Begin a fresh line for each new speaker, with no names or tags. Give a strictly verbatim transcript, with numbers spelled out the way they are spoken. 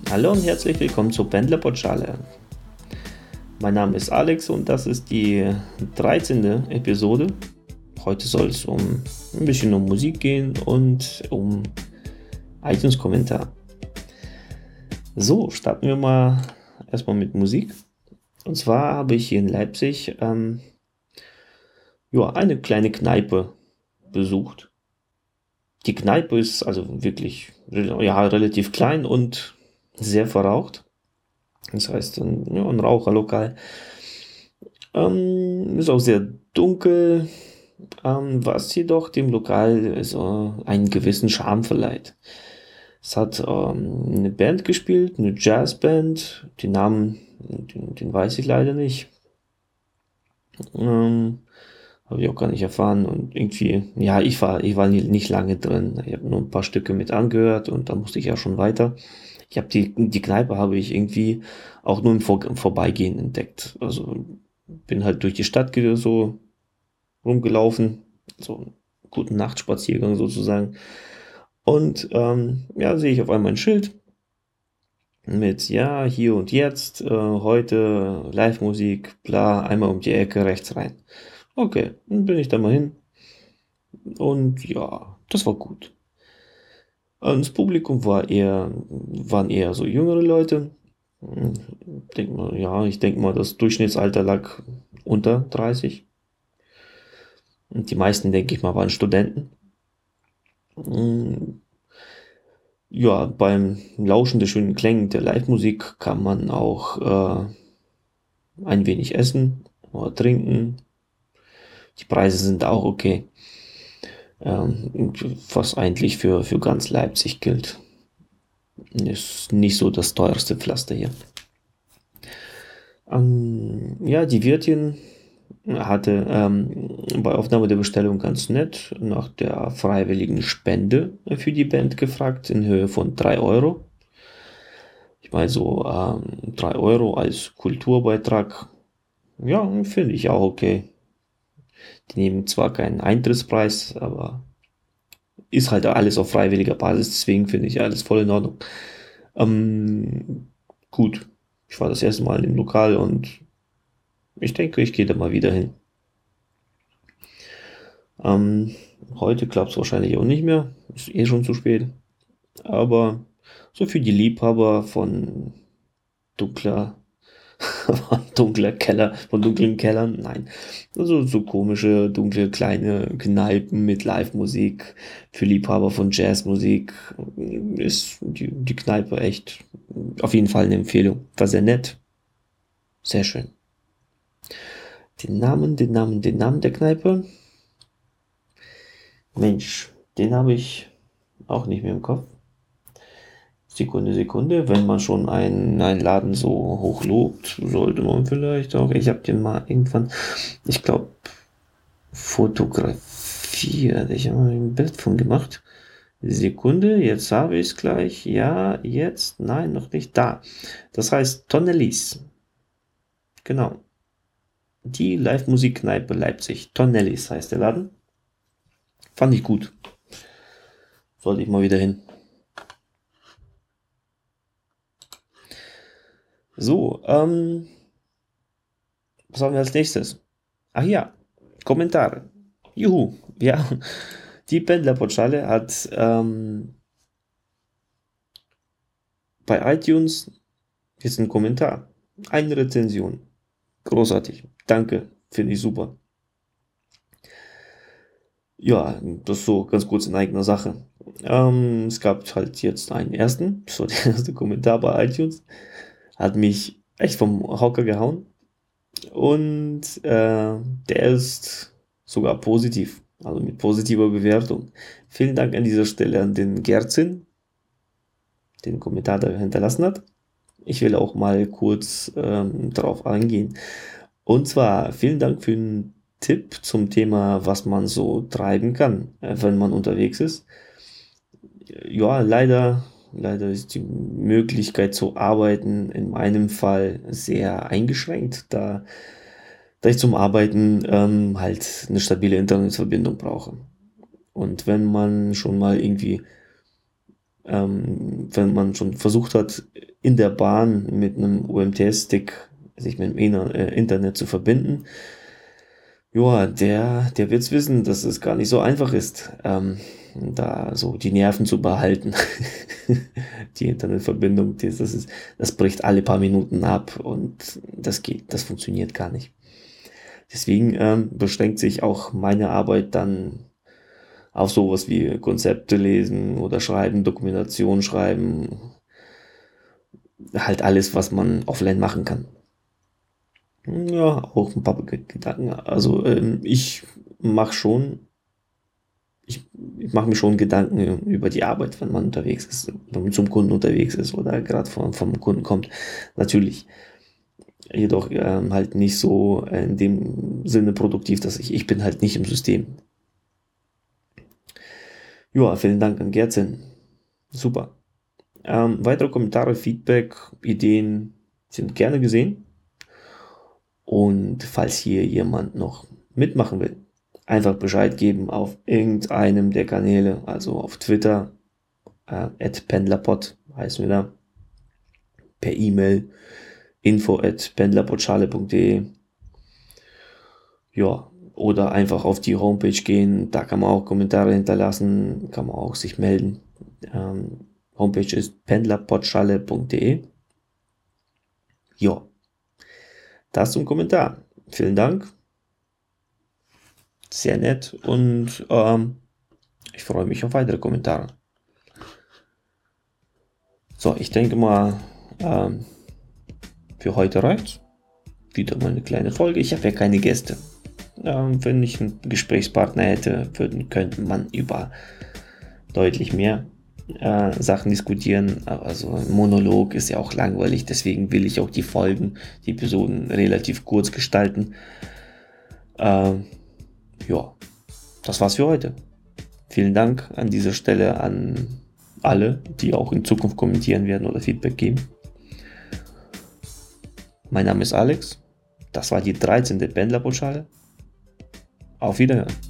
Hallo und herzlich willkommen zur Pendlerpauschale. Mein Name ist Alex und das ist die dreizehnte Episode. Heute soll es um ein bisschen um Musik gehen und um iTunes-Kommentar. So, starten wir mal erstmal mit Musik. Und zwar habe ich hier in Leipzig ähm, ja, eine kleine Kneipe besucht. Die Kneipe ist also wirklich ja, relativ klein und sehr verraucht. Das heißt, ein, ja, ein Raucherlokal. Ähm, ist auch sehr dunkel, ähm, was jedoch dem Lokal so einen gewissen Charme verleiht. Es hat ähm, eine Band gespielt, eine Jazzband. Den Namen, den, den weiß ich leider nicht. Ähm, Habe ich auch gar nicht erfahren. Und irgendwie, ja, ich war, ich war nie- nicht lange drin. Ich habe nur ein paar Stücke mit angehört und dann musste ich ja schon weiter. Ich habe die, die Kneipe habe ich irgendwie auch nur im, Vor im Vorbeigehen entdeckt. Also bin halt durch die Stadt ge- so rumgelaufen. So einen guten Nachtspaziergang sozusagen. Und ähm, ja, sehe ich auf einmal ein Schild mit, ja, hier und jetzt, äh, heute Live-Musik, bla, einmal um die Ecke rechts rein. Okay, dann bin ich da mal hin und ja, das war gut. Und das Publikum war eher, waren eher so jüngere Leute. Hm, Denk mal, ja, ich denke mal, das Durchschnittsalter lag unter dreißig. Und die meisten, denke ich mal, waren Studenten. Hm, Ja, beim Lauschen der schönen Klänge der Live-Musik kann man auch äh, ein wenig essen oder trinken. Die Preise sind auch okay, ähm, was eigentlich für, für ganz Leipzig gilt. Ist nicht so das teuerste Pflaster hier. Ähm, ja, die Wirtin hatte ähm, bei Aufnahme der Bestellung ganz nett nach der freiwilligen Spende für die Band gefragt in Höhe von drei Euro. Ich meine, so ähm, drei Euro als Kulturbeitrag, ja, finde ich auch okay. Die nehmen zwar keinen Eintrittspreis, aber ist halt alles auf freiwilliger Basis, deswegen finde ich alles voll in Ordnung. Ähm, gut, ich war das erste Mal im Lokal und ich denke, ich gehe da mal wieder hin. Ähm, Heute klappt es wahrscheinlich auch nicht mehr, ist eh schon zu spät, aber so für die Liebhaber von dunkler dunkler Keller, von dunklen Kellern, nein. Also so komische, dunkle, kleine Kneipen mit Live-Musik für Liebhaber von Jazzmusik ist die, die Kneipe echt auf jeden Fall eine Empfehlung. War sehr nett, sehr schön. Den Namen, den Namen, den Namen der Kneipe, Mensch, den habe ich auch nicht mehr im Kopf. Sekunde, Sekunde. Wenn man schon einen, einen Laden so hoch lobt, sollte man vielleicht auch. Ich habe den mal irgendwann, ich glaube, fotografiert. Ich habe mal ein Bild von gemacht. Sekunde, jetzt habe ich es gleich. Ja, jetzt, nein, noch nicht da. Das heißt Tonnellis. Genau. Die Live-Musik-Kneipe Leipzig. Tonnellis heißt der Laden. Fand ich gut. Sollte ich mal wieder hin. So, ähm, was haben wir als nächstes? Ach ja, Kommentare. Juhu, ja. Die Pendlerpauschale hat ähm, bei iTunes jetzt einen Kommentar. Eine Rezension. Großartig. Danke. Finde ich super. Ja, das ist so ganz kurz in eigener Sache. Ähm, es gab halt jetzt einen ersten, das war der erste Kommentar bei iTunes. Hat mich echt vom Hocker gehauen. Und äh, der ist sogar positiv, also mit positiver Bewertung. Vielen Dank an dieser Stelle an den Gerzin, der den Kommentar da hinterlassen hat. Ich will auch mal kurz ähm, darauf eingehen. Und zwar vielen Dank für den Tipp zum Thema, was man so treiben kann, äh, wenn man unterwegs ist. Ja, leider, leider ist die Möglichkeit zu arbeiten in meinem Fall sehr eingeschränkt, da, da ich zum Arbeiten ähm, halt eine stabile Internetverbindung brauche. Und wenn man schon mal irgendwie ähm, wenn man schon versucht hat, in der Bahn mit einem U M T S-Stick sich mit dem Ina- äh, Internet zu verbinden, ja, der, der wird's wissen, dass es gar nicht so einfach ist, ähm, da so die Nerven zu behalten. Die Internetverbindung, das ist, das bricht alle paar Minuten ab und das geht, das funktioniert gar nicht. Deswegen ähm, beschränkt sich auch meine Arbeit dann auf sowas wie Konzepte lesen oder schreiben, Dokumentation schreiben, halt alles, was man offline machen kann. Ja, auch ein paar Gedanken. Also ähm, ich mache schon, ich, ich mache mir schon Gedanken über die Arbeit, wenn man unterwegs ist, wenn man zum Kunden unterwegs ist oder gerade vom, vom Kunden kommt. Natürlich. Jedoch ähm, halt nicht so in dem Sinne produktiv, dass ich, ich bin halt nicht im System. Ja, vielen Dank an Gerzen. Super. Ähm, weitere Kommentare, Feedback, Ideen sind gerne gesehen. Und falls hier jemand noch mitmachen will, einfach Bescheid geben auf irgendeinem der Kanäle, also auf Twitter, äh, at pendlerpod heißen wir da, per E-Mail, info at pendlerpodschale.de, ja, oder einfach auf die Homepage gehen, da kann man auch Kommentare hinterlassen, kann man auch sich melden. Ähm, Homepage ist pendlerpodschale.de. Ja, das zum Kommentar. Vielen Dank. Sehr nett und ähm, ich freue mich auf weitere Kommentare. So, ich denke mal, ähm, für heute reicht's. Wieder mal eine kleine Folge. Ich habe ja keine Gäste. Ähm, wenn ich einen Gesprächspartner hätte, würden, könnte man über deutlich mehr äh, Sachen diskutieren. Aber so ein Monolog ist ja auch langweilig. Deswegen will ich auch die Folgen, die Episoden relativ kurz gestalten. Ähm, ja, das war's für heute. Vielen Dank an dieser Stelle an alle, die auch in Zukunft kommentieren werden oder Feedback geben. Mein Name ist Alex. Das war die dreizehnte Pendlerpauschale. Auf Wiederhören.